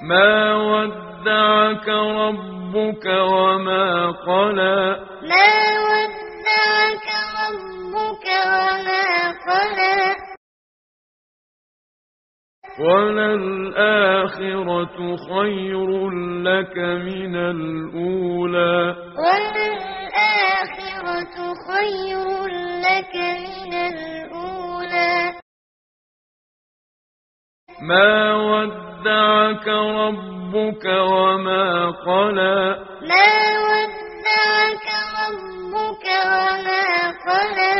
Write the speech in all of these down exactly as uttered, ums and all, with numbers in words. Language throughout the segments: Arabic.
ما ودعك ربك وما قلى ما ودعك ربك وما قلى وللآخرة خير لك من الأولى وللآخرة خير لك من الأولى ما ودعك ربك وما قلى ما ودعك ربك وما قلى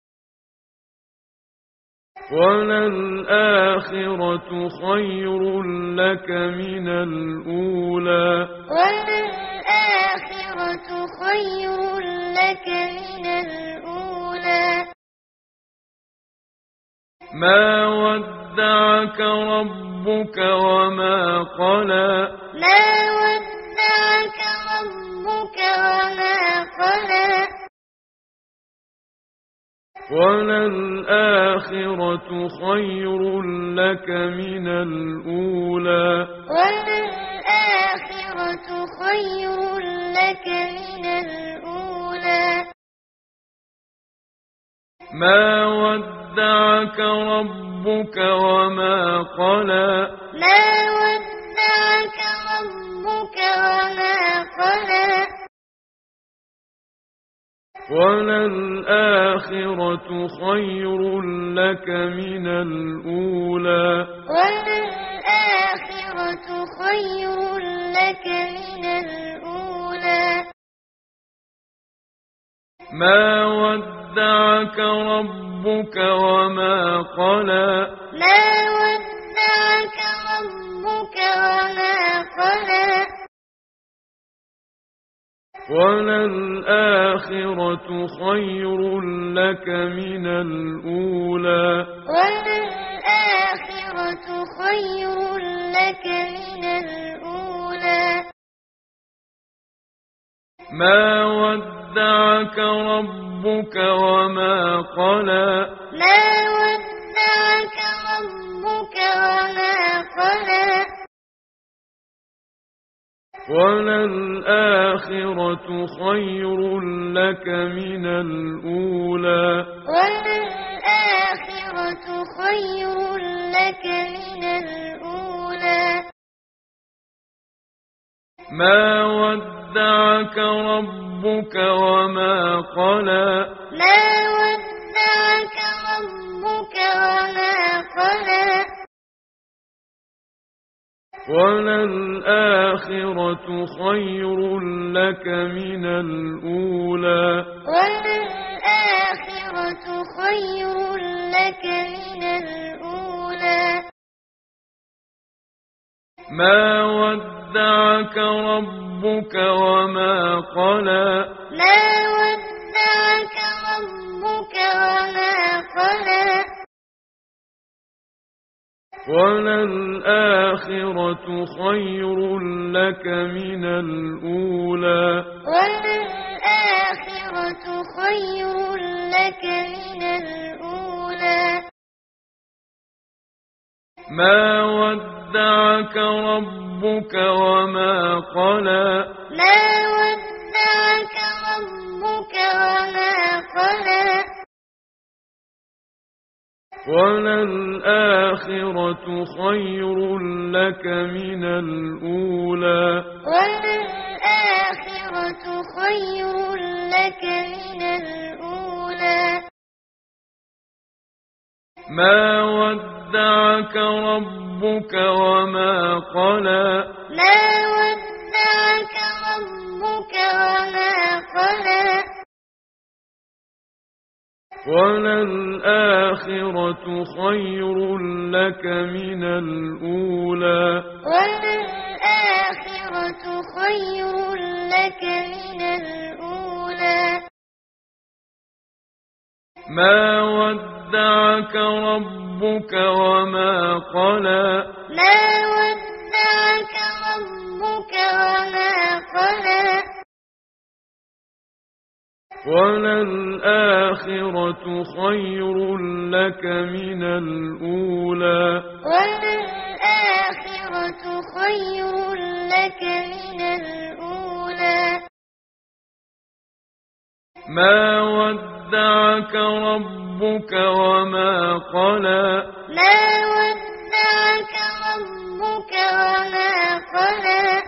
وللآخرة خير لك من الأولى وللآخرة خير لك من الأولى ما ودعك ربك وما قلى ما ودعك ربك وما قلى وللآخرة خير لك من الأولى وللآخرة خير لك من الأولى ما ودعك ربك وما قلى ما ودعك ربك وما قلى وللآخرة خير لك من الأولى وللآخرة خير لك من الأولى ما ودعك ربك وما قلى ما ودعك ربك وما قلى وللآخرة خير لك من الأولى وللآخرة خير لك من الأولى ما ودعك ربك وما قلى ما ودعك ربك وما قلى وللآخرة خير لك من الأولى وللآخرة خير لك من الأولى ما ودعك ربك وما قلى ما ودعك ربك وما قلى وللآخرة خير لك من الأولى وللآخرة خير لك من الأولى ما ودعك ربك وما قلى ما ودعك ربك وما قلى وللآخرة خير لك من الأولى وللآخرة خير لك من الأولى ما ودعك ربك وما قلى ما ودعك ربك وما قلى وللآخرة خير لك من الأولى وللآخرة خير لك من الأولى ما ودعك ربك وما قلى ما ودعك ربك وما قلى وللآخرة خير لك من الأولى وللآخرة خير لك من الأولى ما ودعك ربك وما قلى ما ودعك ربك وما قلى وللآخرة خير لك من الأولى وللآخرة الآخرة خير لك من الأولى ما ودعك ربك وما قلى ما ودعك ربك وما قلى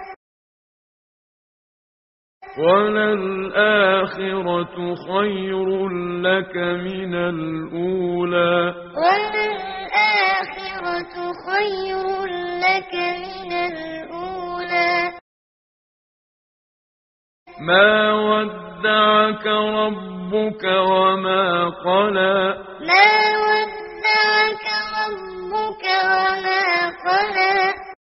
وللآخرة خير لك من الأولى وللآخرة خير لك من الأولى ما ودعك ربك وما قلى ما ودعك ربك وما قلى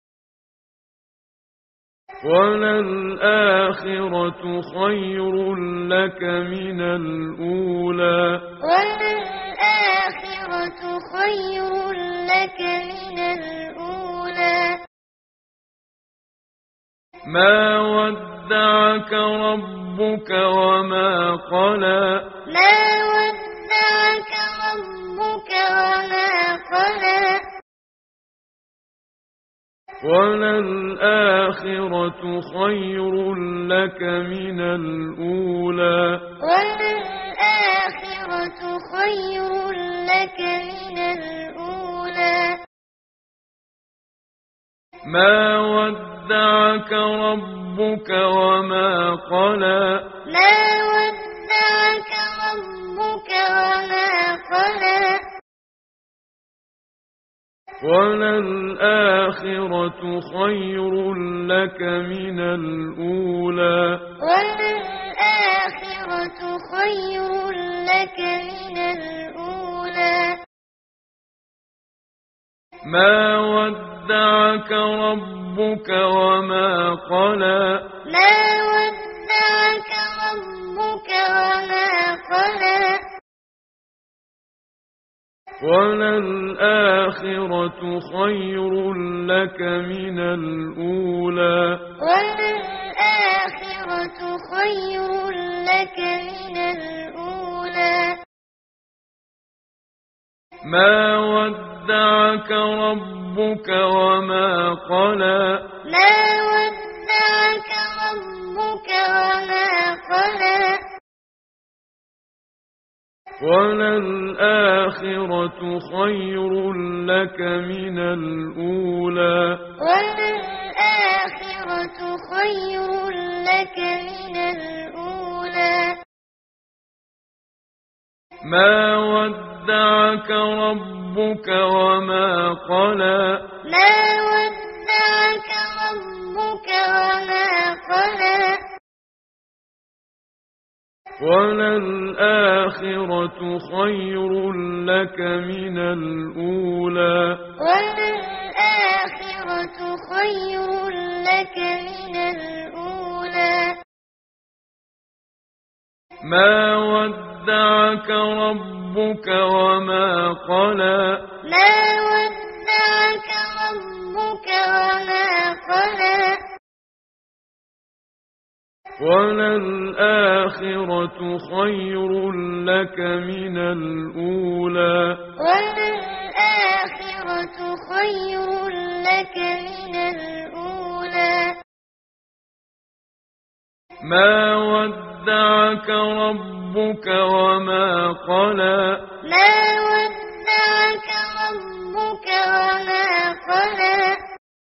وللآخرة خير لك من الأولى وللآخرة خير لك من الأولى ما ودعك ربك وما قلى ما ودعك ربك وما قلى وللآخرة خير لك من الأولى وللآخرة خير لك من الأولى ما ودعك ربك وما قلى ما ودعك ربك وما قلى وللآخرة خير لك من الأولى وللآخرة خير لك من الأولى ما ودعك ربك وما قلى ما ودعك ربك وما قلى وللآخرة خير لك من الأولى وللآخرة خير لك من الأولى ما ودعك ربك وما قلى ما ودعك ربك وما قلى وللآخرة خير لك من الأولى وللآخرة خير لك من الأولى ما ودعك ربك وما قلى ما ودعك ربك وما قلى وللآخرة خير لك من الأولى وللآخرة خير لك من الأولى ما ودعك ربك وما قلى ما ودعك ربك وما قلى وللآخرة خير لك من الأولى وللآخرة خير لك من الأولى ما ودعك ربك وما قلى ما ودعك ربك وما قلى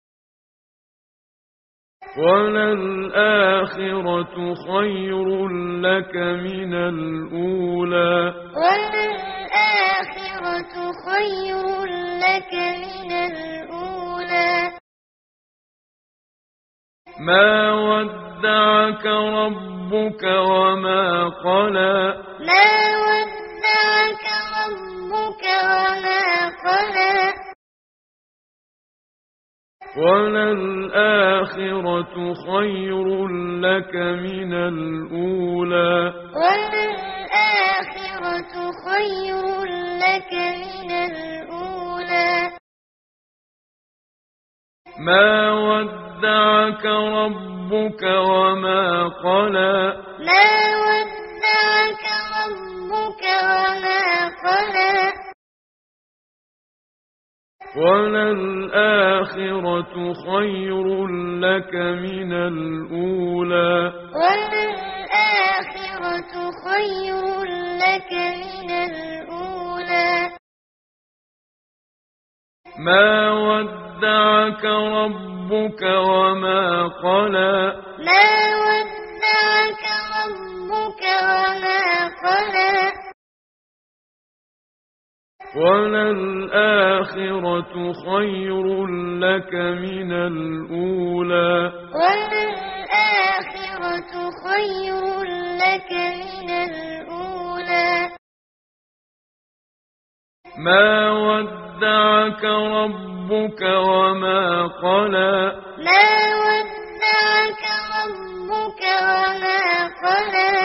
وللآخرة خير لك من الأولى وللآخرة خير لك من الأولى ما ودعك ربك وما قلى ما ودعك ربك وما قلى وللآخرة خير لك من الأولى وللآخرة خير لك من الأولى ما ودعك ربك وما قلى ما ودعك ربك وما قلى وللآخرة خير لك من الأولى وللآخرة خير لك من الأولى ما ودعك ربك وما قلى ما ودعك ربك وما قلى وللآخرة خير لك من الأولى وللآخرة خير لك من الأولى ما ودعك ربك وما قلى ما ودعك ربك وما قلى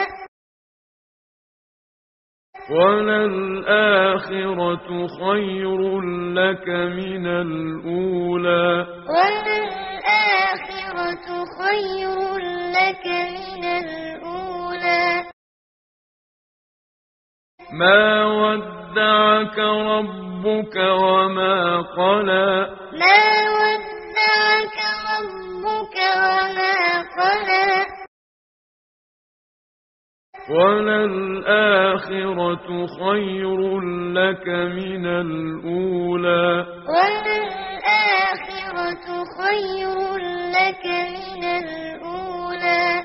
وللآخرة خير لك من الأولى وللآخرة خير لك من الأولى ما ودعك ربك وما قلى ما ودعك ربك وما قلى وللآخرة خير لك من الأولى وللآخرة خير لك من الأولى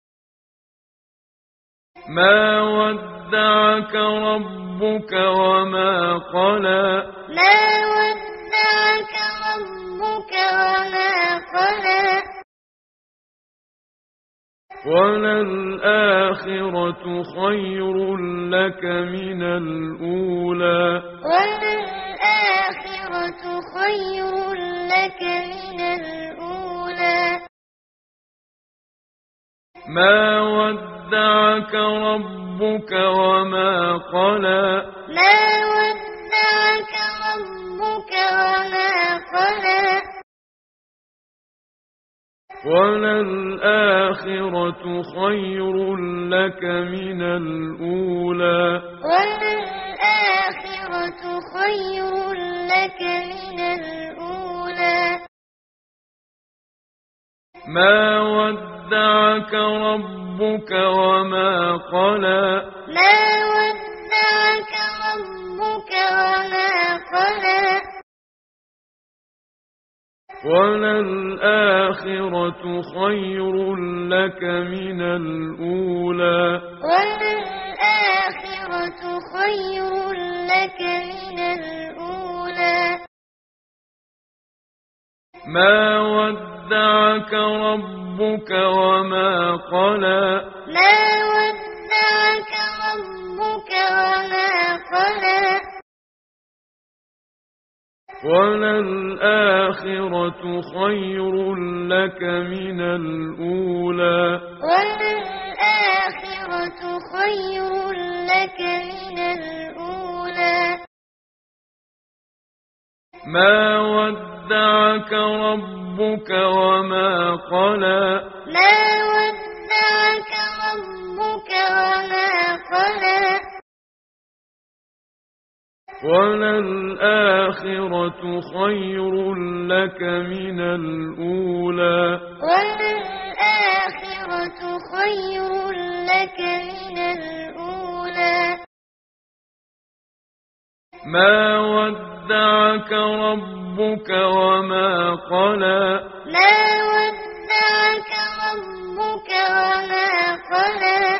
ما ودعك ربك وما قلى ما ودعك ربك وما قلى وللآخرة خير لك من الأولى وللآخرة خير لك من الأولى ما ودعك ربك وما قلى ما ودعك ربك وما قلى وللآخرة خير لك من الأولى وللآخرة خير لك من الأولى ما ودعك ربك وما قلى ما ودعك ربك وما قلى وللآخرة خير لك من الأولى وللآخرة خير لك من الأولى ما ودعك ربك وما قلى ما ودعك ربك وما قلى وللآخرة خير لك من الأولى وللآخرة خير لك من الأولى ما ودعك ربك وما قلى ما ودعك ربك وما قلى وللآخرة خير لك من الأولى وللآخرة خير لك من الأولى ما ودعك ربك وما قلى ما ودعك ربك وما قلى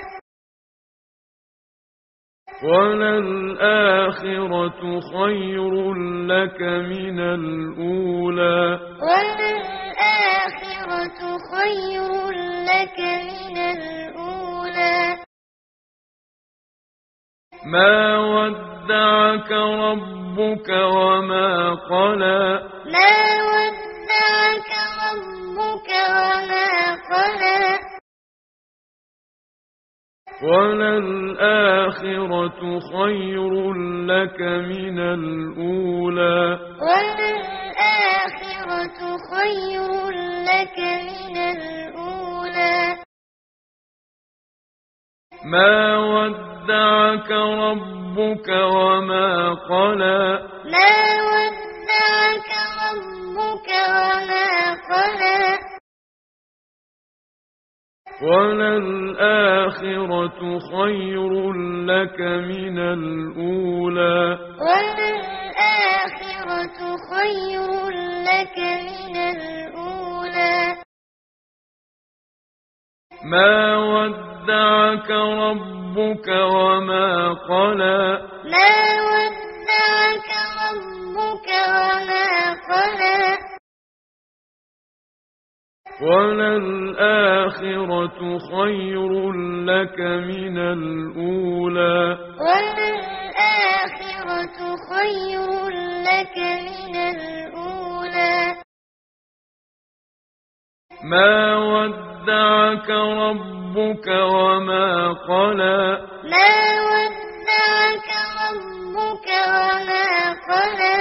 وللآخرة خير لك من الأولى وللآخرة خير لك من الأولى ما ودعك ربك وما قلى ما ودعك ربك وما قلى وللآخرة خير لك من الأولى وللآخرة خير لك من الأولى ما ودعك ربك وما قلى ما ودعك وما قلى وللآخرة خير لك من الأولى وللآخرة خير لك من الأولى ما ودعك ربك وما قلى ما ودعك ربك وما قلى وللآخرة خير لك من الأولى وللآخرة خير لك من الأولى ما ودعك ربك وما قلى ما ودعك ربك وما قلى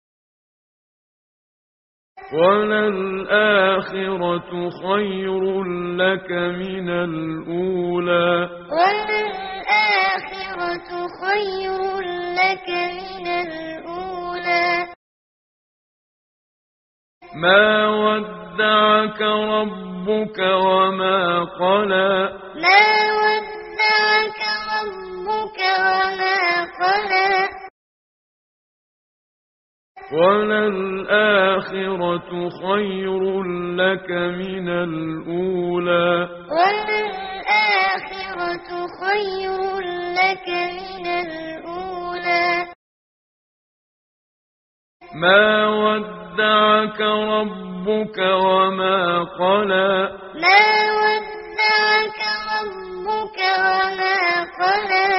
وللآخرة خير لك من الأولى وللآخرة خير لك من الأولى ما ودعك ربك وما قلى ما ودعك ربك وما قلى وللآخرة خير لك من الأولى وللآخرة خير لك من الأولى ما ودعك ربك وما قلى ما ودعك ربك وما قلى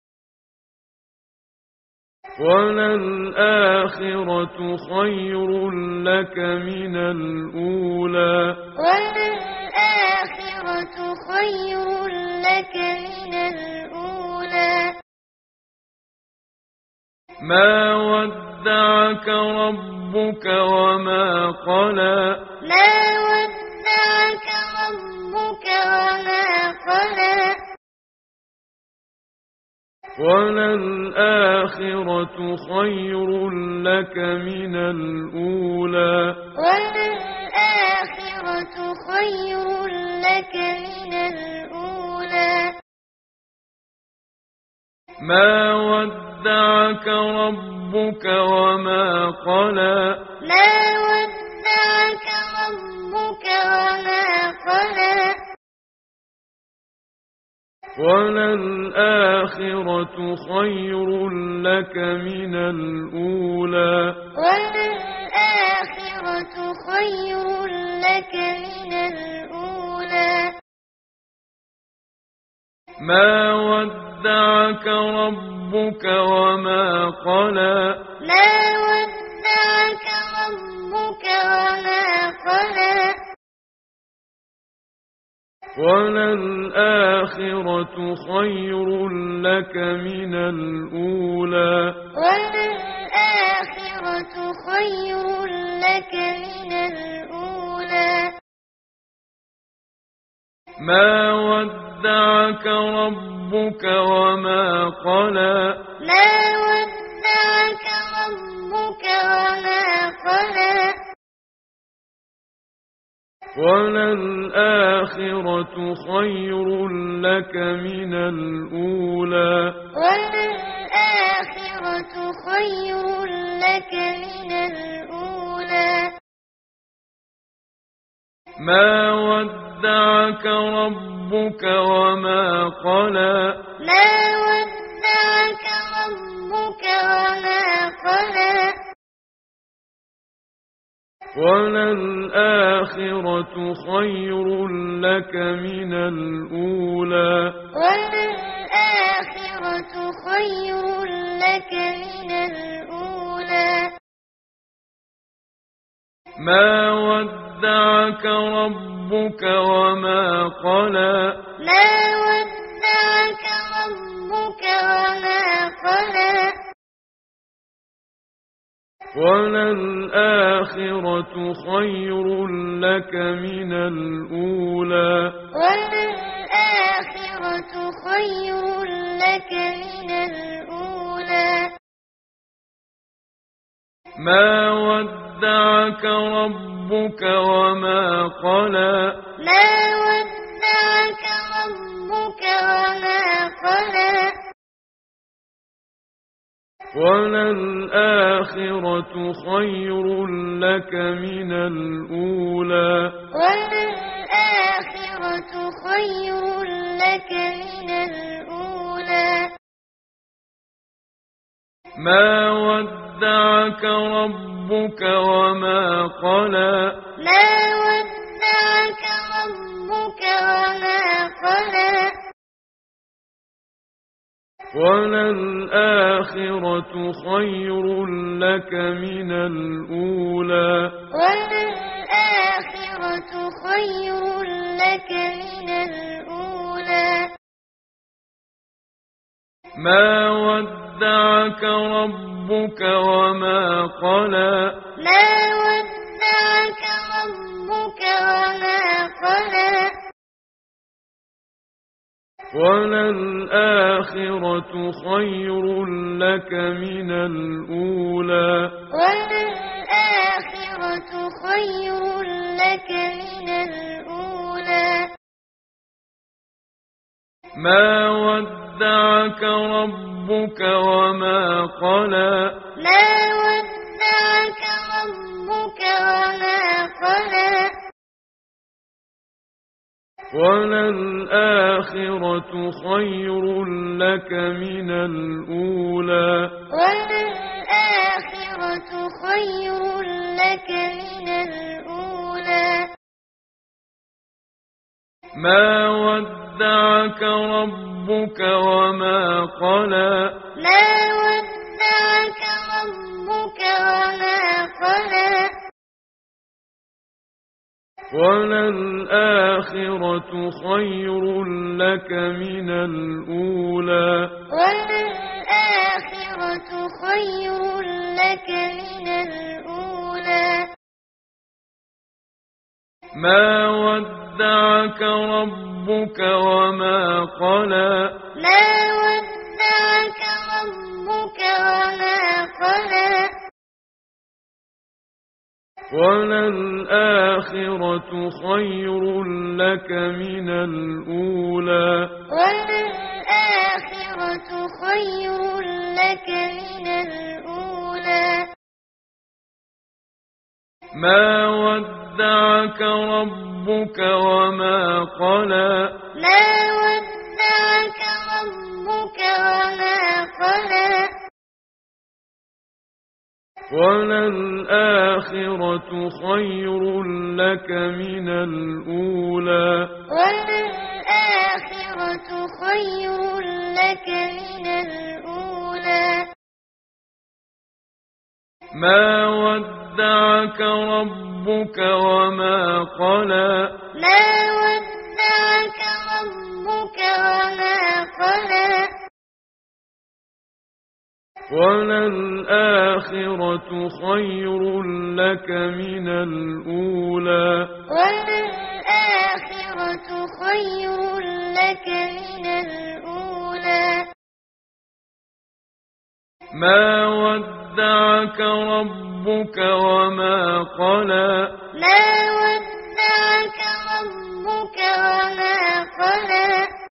وللآخرة خير لك من الأولى وللآخرة خير لك من الأولى ما ودعك ربك وما قلى ما ودعك ربك وما قلى وللآخرة خير لك من الأولى وللآخرة خير لك من الأولى ما ودعك ربك وما قلى ما ودعك ربك وما قلى وللآخرة خير لك من الأولى وللآخرة خير لك من الأولى ما ودعك ربك وما قلى ما ودعك ربك وما قلى وللآخرة خير لك من الأولى وللآخرة خير لك من الأولى ما ودعك ربك وما قلى ما ودعك ربك وما قلى وللآخرة خير لك من الأولى وللآخرة خير لك من الأولى ما ودعك ربك وما قلى ما ودعك ربك وما قلى وللآخرة خير لك من الأولى وللآخرة خير لك من الأولى ما ودعك ربك وما قلى ما ودعك ربك وما قلى وللآخرة خير لك من الأولى وللآخرة خير لك من الأولى ما ودعك ودعك ربك وما قلى ما ودعك ربك وما قلى وللآخرة خير لك من الأولى وللآخرة خير لك من الأولى ما ودعك ربك وما قلى ما ودعك ربك وما قلى وللآخرة خير لك من الأولى وللآخرة خير لك من الأولى ما ودعك ربك وما قلى ما ودعك ربك وما قلى وللآخرة خير لك من الأولى وللآخرة خير لك من الأولى ما ودعك ربك وما قلى ما ودعك ربك وما قلى وللآخرة خير لك من الأولى وللآخرة خير لك من الأولى ما ودعك ربك وما قلى ما ودعك ربك وما قلى وللآخرة خير لك من الأولى وللآخرة خير لك من الأولى ما ودعك ربك وما قلى ما ودعك ربك وما قلى وللآخرة خير لك من الأولى وللآخرة خير لك من الأولى ما ودعك ربك وما قلى ما ودعك ربك وما قلى وللآخرة خير لك من الأولى وللآخرة خير لك من الأولى ما ودعك ربك وما قلى ما ودعك ربك وما قلى وللآخرة خير لك من الأولى وللآخرة خير لك من الأولى ما ودعك ربك وما قلى ما ودعك ربك وما قلى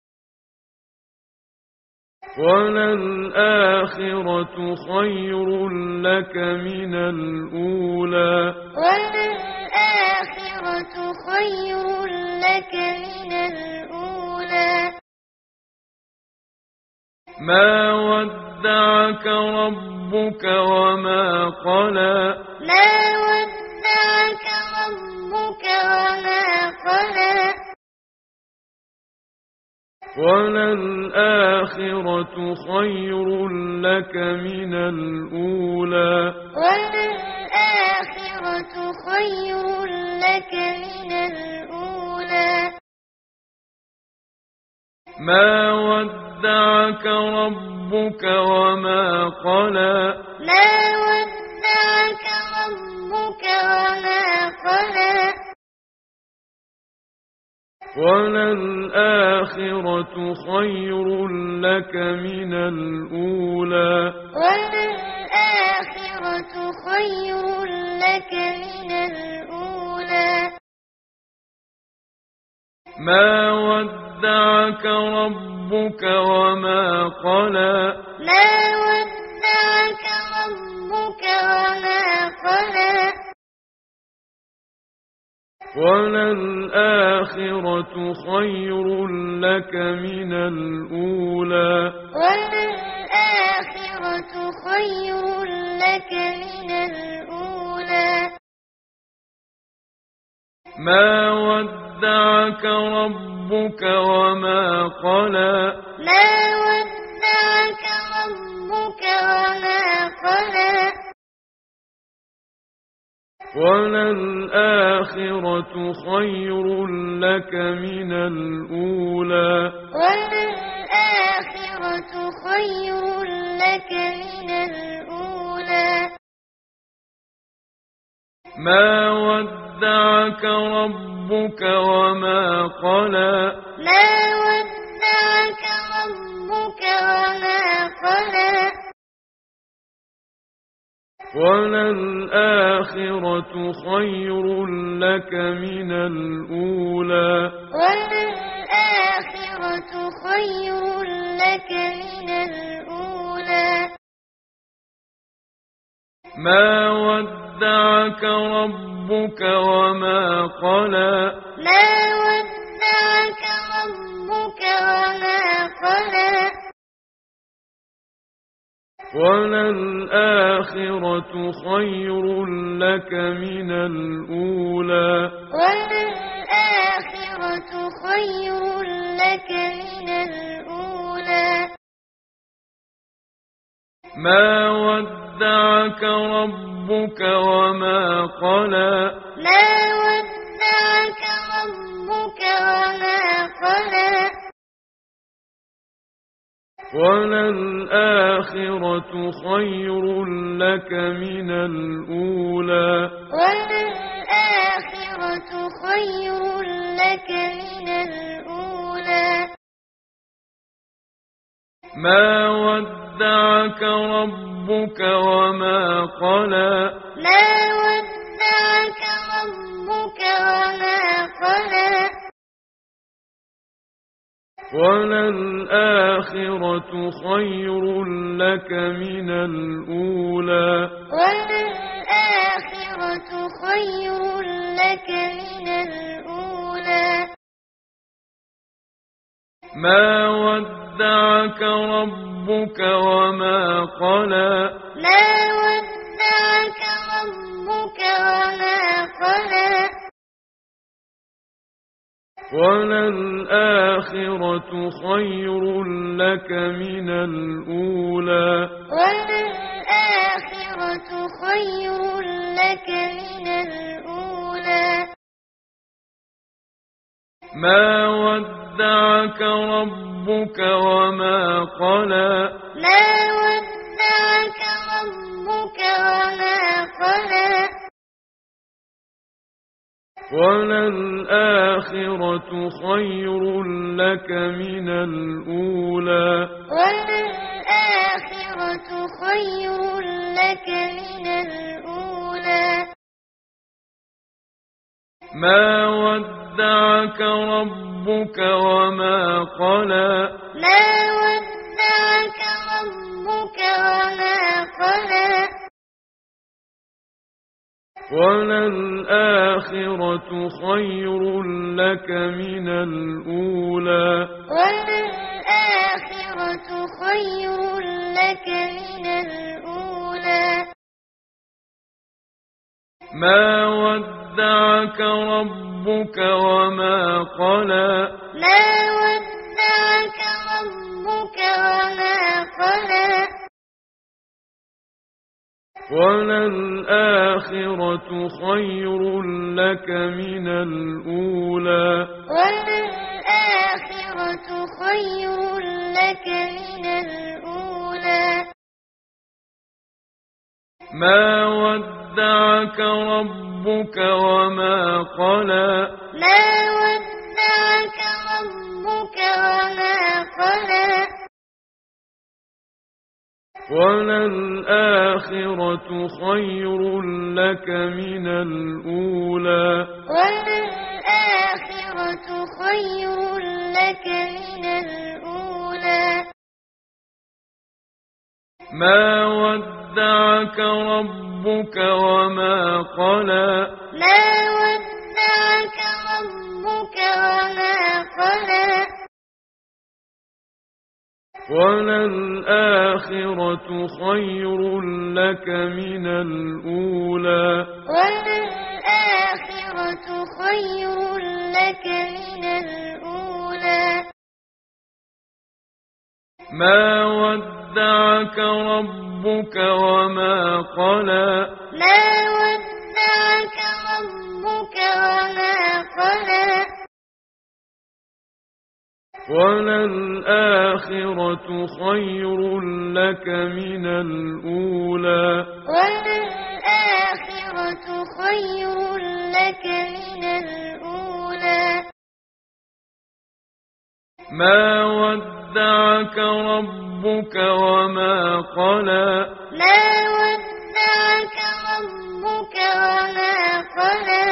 وللآخرة خير لك من الأولى وللآخرة خير لك من الأولى ما ودعك ربك وما قلى ما ودعك ربك وما قلى وللآخرة خير لك من الأولى وللآخرة خير لك من الأولى ما ودعك ربك وما قلى ما ودعك ربك وما قلى وللآخرة خير لك من الأولى وللآخرة وللآخرة خير لك من الأولى ما ودعك ربك وما قلى ما ودعك ربك وما قلى وللآخرة خير لك من الأولى وللآخرة خير لك من الأولى ما ودعك ربك وما قلى ما ودعك ربك وما قلى وللآخرة خير لك من الأولى وللآخرة خير لك من الأولى ما ودعك ربك وما قلى ما ودعك ربك وما قلى وللآخرة خير لك من الأولى وللآخرة خير لك من الأولى ما ودعك ربك وما قلى ما ودعك ربك وما قلى وللآخرة خير لك من الأولى وللآخرة خير لك من الأولى ما ودعك ربك وما قلى ما ودعك ربك وما قلى وللآخرة خير لك من الأولى وللآخرة خير لك من الأولى ما ودعك ربك وما قلى ما ودعك ربك وما قلى وللآخرة خير لك من الأولى وللآخرة خير لك من الأولى ما ودعك ربك وما قلى ما ودعك ربك وما قلى وللآخرة خير لك من الأولى وللآخرة خير لك من الأولى ما ودعك ربك وما قلى ما ودعك ربك وما قلى وللآخرة خير لك من الأولى وللآخرة خير لك من الأولى ما ودعك ربك وما قلى ما ودعك ربك وما قلى وللآخرة خير لك من الأولى وللآخرة خير لك من الأولى ما ودعك ربك وما قلى ما ودعك ربك وما قلى وللآخرة خير لك من الأولى وللآخرة خير لك من الأولى ما ودعك ربك وما قلى ما ودعك ربك وما قلى وللآخرة خير لك من الأولى وللآخرة خير لك من الأولى ما ودعك ربك وما قلى ما ودعك ربك وما قلى وللآخرة خير لك من الأولى وللآخرة خير لك من الأولى ما ودعك ربك وما قلى ما ودعك ربك وما قلى وللآخرة خير لك من الأولى وللآخرة خير لك من الأولى ما ودعك ربك وما قلى ما ودعك ربك وما قلى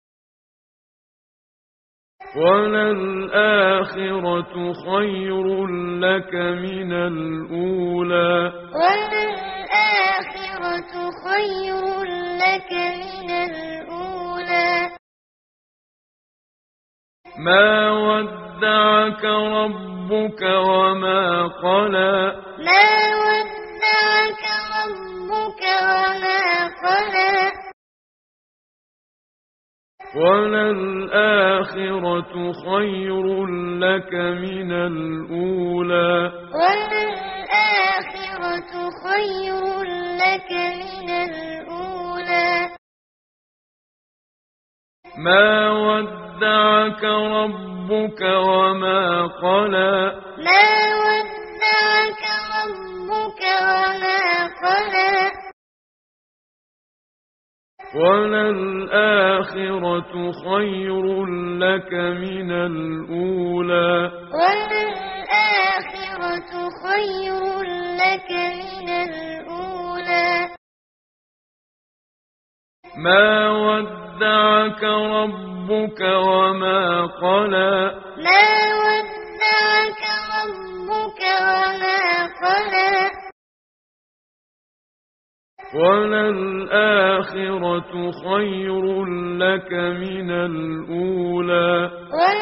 وللآخرة خير لك من الأولى وللآخرة خير لك من الأولى ما ودعك ربك وما قلى ما ودعك ربك وما قلى وللآخرة خير لك من الأولى وللآخرة خير لك من الأولى ما ودعك ربك وما قلى ما ودعك ربك وما قلى وللآخرة خير لك من الأولى وللآخرة خير لك من الأولى ما ودعك ربك وما قلى ما ودعك ربك وما قلى وللآخرة خير لك من الأولى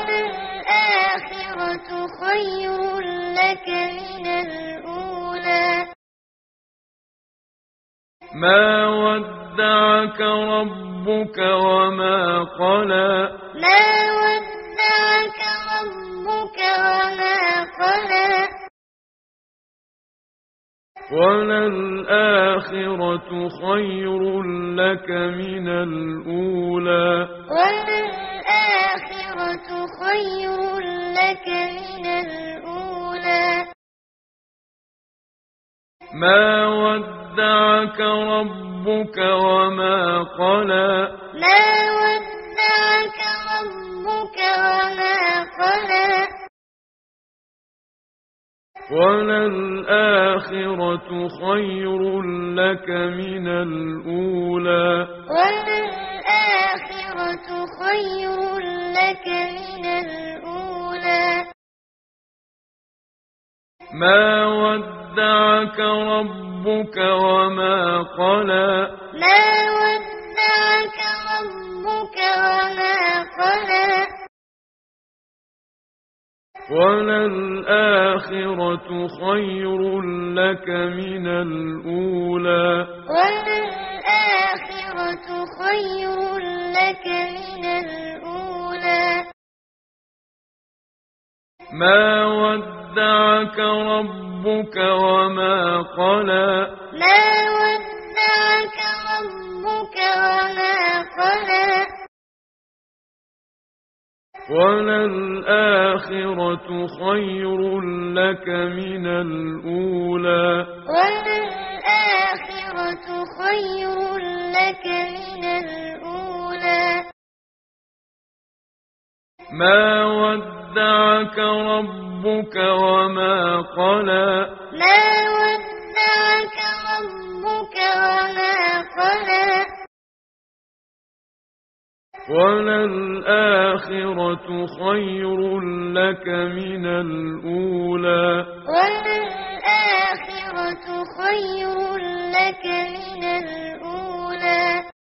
وللآخرة خير لك من الأولى ما ودعك ربك وما قلى ما ودعك ربك وما قلى وللآخرة خير لك من الأولى وللآخرة خير لك من الأولى ما ودعك ربك وما قلى ما ودعك ربك وما قلى وللآخرة خير لك من الأولى وللآخرة خير لك من الأولى ما ودعك ربك وما قلى ما ودعك ربك وما قلى وللآخرة خير لك من الأولى وللآخرة خير لك من الأولى ما ودعك ربك وما قلى ما ودعك ربك وما قلى وللآخرة خير لك من الأولى وللآخرة خير لك من الأولى ما ودعك ربك وما قلى ما ودعك وما قلى وللآخرة خير لك من الأولى وللآخرة خير لك من الأولى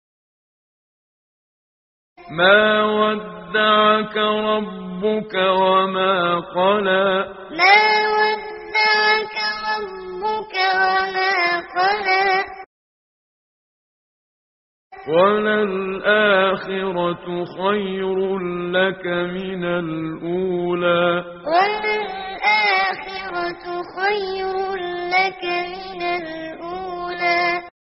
ما ودعك ربك وما قلى ما ودعك ربك وما قلى وللآخرة خير لك من الأولى وللآخرة خير لك من الأولى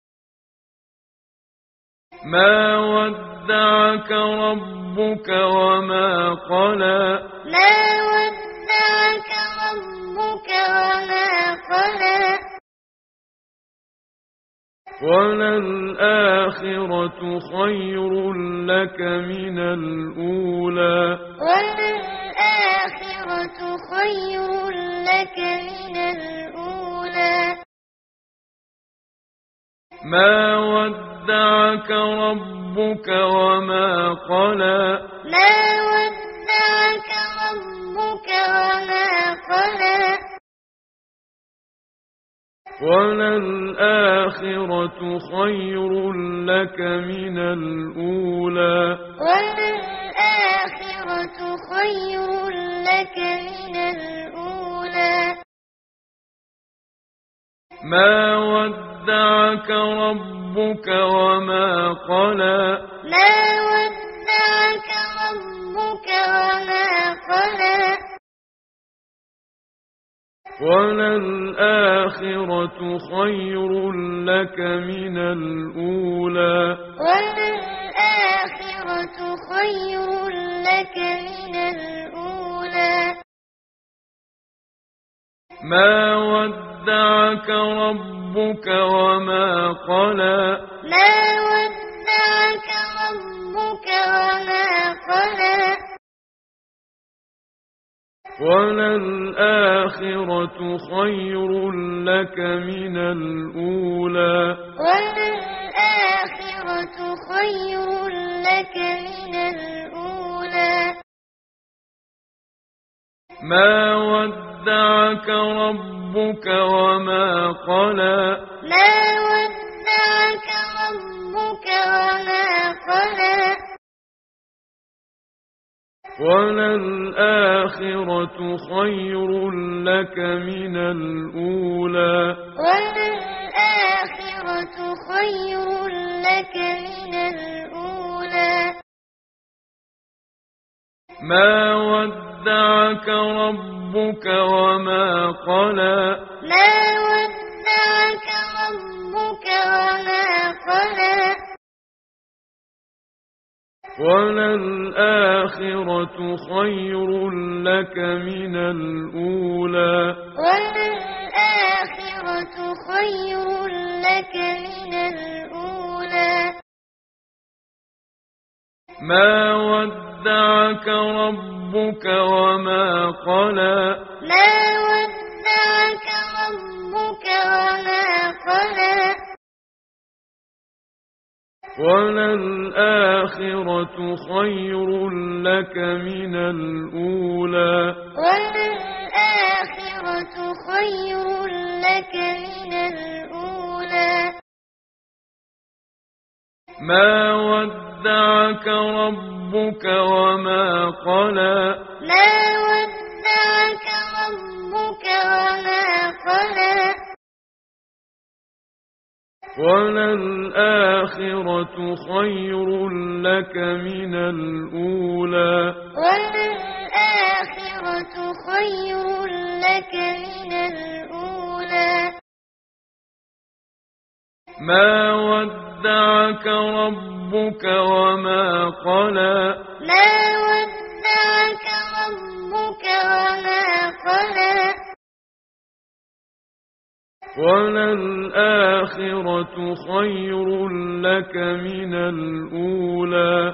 ما ودعك ربك وما قلى ما ودعك ربك وما قلى وللآخرة خير لك من الأولى وللآخرة خير لك من الأولى ما ودعك ربك وما قلى ما ودعك ربك وما قلى وللآخرة خير لك من الأولى وللآخرة خير لك من الأولى ما ودعك ربك وما قلى ما ودعك ربك وما قلى وللآخرة خير لك من الأولى وللآخرة خير لك من الأولى ما ودعك ربك وما قلى ما ودعك ربك وما قلى وللآخرة خير لك من الأولى وللآخرة خير لك من الأولى ما ودعك ربك وما قلى ما ودعك ربك وما قلى وللآخرة خير لك من الأولى وللآخرة خير لك من الأولى ما ودعك ربك وما قلى ما ودعك ربك وما قلى وللآخرة خير لك من الأولى وللآخرة خير لك من الأولى ما ودعك ربك وما قلى ما ودعك ربك وما قلى وللآخرة خير لك من الأولى وللآخرة خير لك من الأولى ما ودعك ربك وما قلى ما ودعك ربك وما قلى وللآخرة خير لك من الأولى وللآخرة خير لك من الأولى ما ودعك ربك وما قلى ما ودعك ربك وما قلى وللآخرة خير لك من الأولى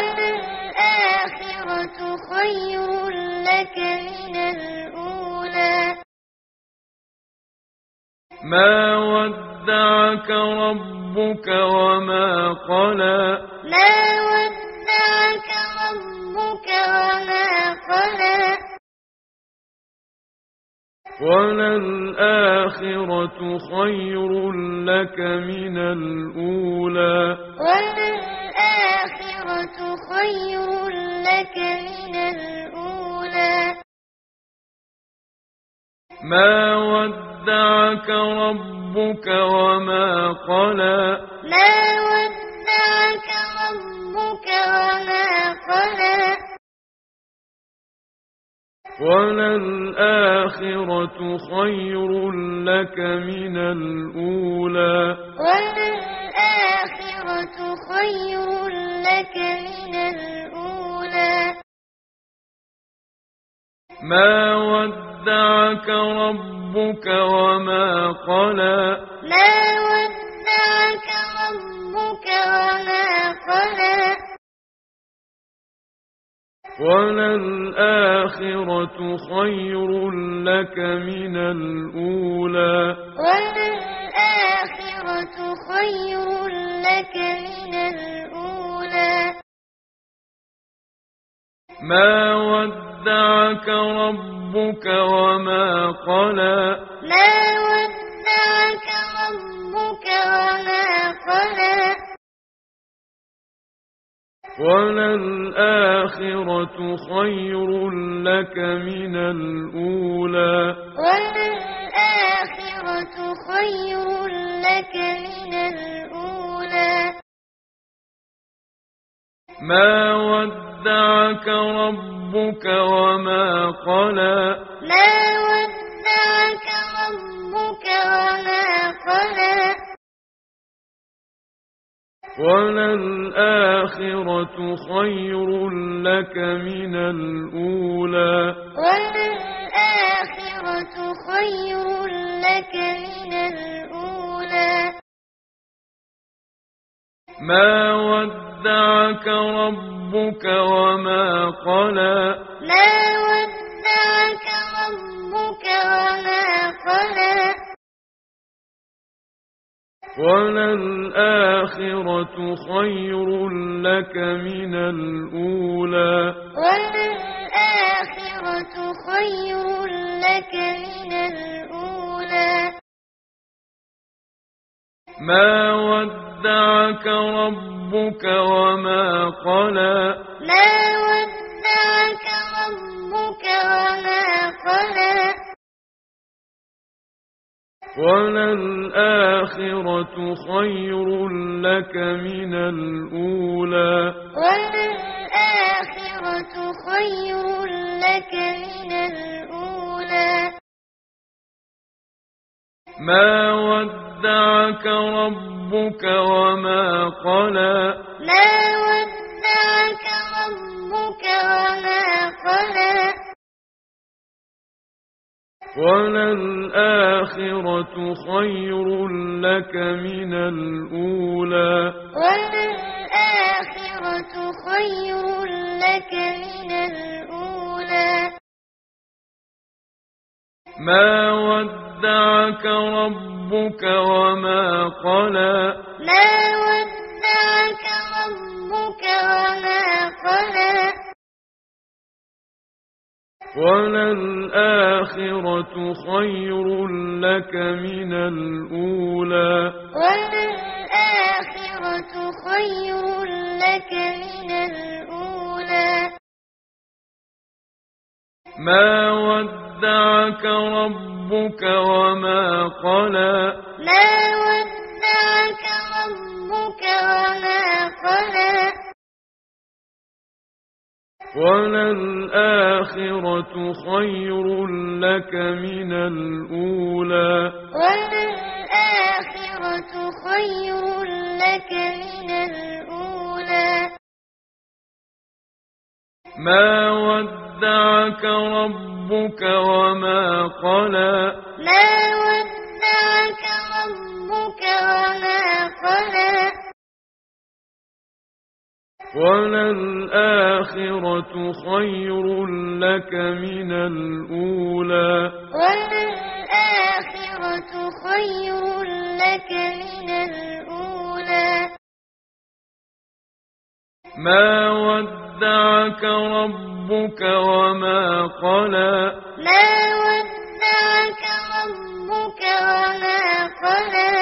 وللآخرة خير لك من الأولى ما ودعك ودعك ربك وما قلى ما ودعك ربك وما قلى وللآخرة خير لك من الأولى وللآخرة خير لك من الأولى ما ودعك ربك وما قلى ما ودعك ربك وما قلى وللآخرة خير لك من الأولى وللآخرة خير لك من الأولى ما ودعك ربك وما قلى ما ودعك ربك وما قلى وللآخرة خير لك من الأولى وللآخرة خير لك من الأولى ما ودعك ربك وما قلى ما ودعك ربك وما قلى وللآخرة خير لك من الأولى وللآخرة خير لك من الأولى ما ودعك ربك وما قلى ما ودعك ربك وما قلى وللآخرة خير لك من الأولى وللآخرة خير لك من الأولى ما ودعك ربك وما قلى ما ودعك ربك وما قلى وللآخرة خير لك من الأولى وللآخرة خير لك من الأولى ما ودعك ربك وما قلى ما ودعك ربك وما قلى وللآخرة خير لك من الأولى وللآخرة خير لك من الأولى ما ودعك ربك وما قلى ما ودعك ربك وما قلى وللآخرة خير لك من الأولى وللآخرة خير لك من الأولى ما ودعك ربك وما قلى ما ودعك ربك وما قلى وللآخرة خير لك من الأولى وللآخرة خير لك من الأولى ما ودعك ربك وما قلى ما ودعك ربك وما قلى وللآخرة خير لك من الأولى وللآخرة خير لك من الأولى ما ودعك ربك وما قلى ما ودعك ربك وما قلى وللآخرة خير لك من الأولى وللآخرة خير لك من الأولى ما ودعك ربك وما قلى ما ودعك ربك وما قلى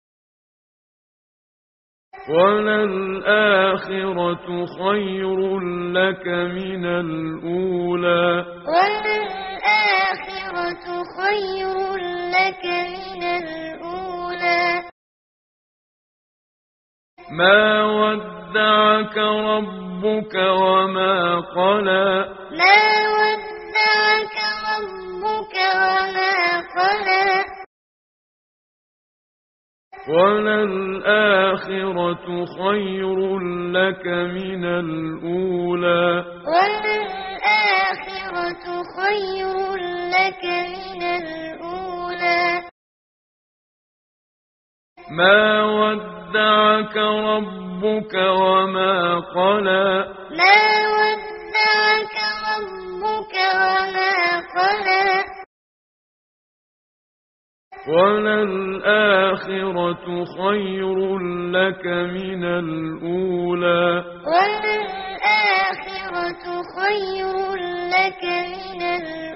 وللآخرة خير لك من الأولى وللآخرة خير لك من الأولى ما ودعك ربك وما قلى ما ودعك ربك وما قلى وللآخرة خير لك من الأولى وللآخرة خير لك من الأولى ما ودعك ربك وما قلى ما ودعك ربك وما قلى وللآخرة خير لك من الأولى وللآخرة خير لك من الأولى